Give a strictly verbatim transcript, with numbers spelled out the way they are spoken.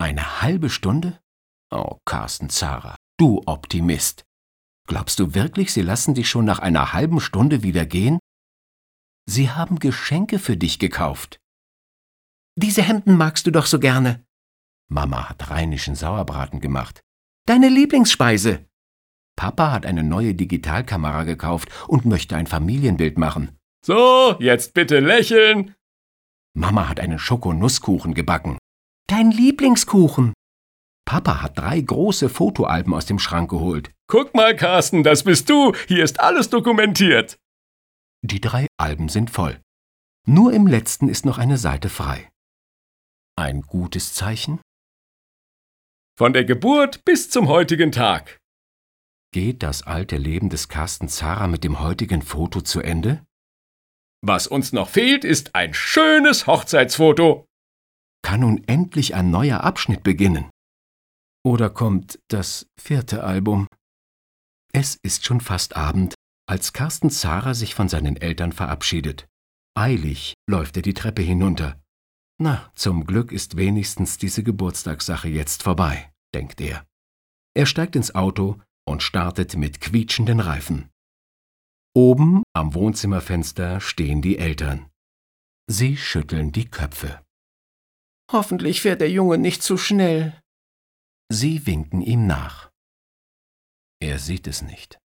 Eine halbe Stunde? Oh, Carsten Zara, du Optimist. Glaubst du wirklich, sie lassen dich schon nach einer halben Stunde wieder gehen? Sie haben Geschenke für dich gekauft. Diese Hemden magst du doch so gerne. Mama hat rheinischen Sauerbraten gemacht. Deine Lieblingsspeise. Papa hat eine neue Digitalkamera gekauft und möchte ein Familienbild machen. So, jetzt bitte lächeln. Mama hat einen Schokonusskuchen gebacken. Dein Lieblingskuchen. Papa hat drei große Fotoalben aus dem Schrank geholt. Guck mal, Carsten, das bist du. Hier ist alles dokumentiert. Die drei Alben sind voll. Nur im letzten ist noch eine Seite frei. Ein gutes Zeichen? Von der Geburt bis zum heutigen Tag. Geht das alte Leben des Carsten Zara mit dem heutigen Foto zu Ende? Was uns noch fehlt, ist ein schönes Hochzeitsfoto. Kann nun endlich ein neuer Abschnitt beginnen? Oder kommt das vierte Album? Es ist schon fast Abend, als Carsten Zara sich von seinen Eltern verabschiedet. Eilig läuft er die Treppe hinunter. Na, zum Glück ist wenigstens diese Geburtstagssache jetzt vorbei, denkt er. Er steigt ins Auto und startet mit quietschenden Reifen. Oben am Wohnzimmerfenster stehen die Eltern. Sie schütteln die Köpfe. Hoffentlich fährt der Junge nicht zu schnell. Sie winken ihm nach. Er sieht es nicht.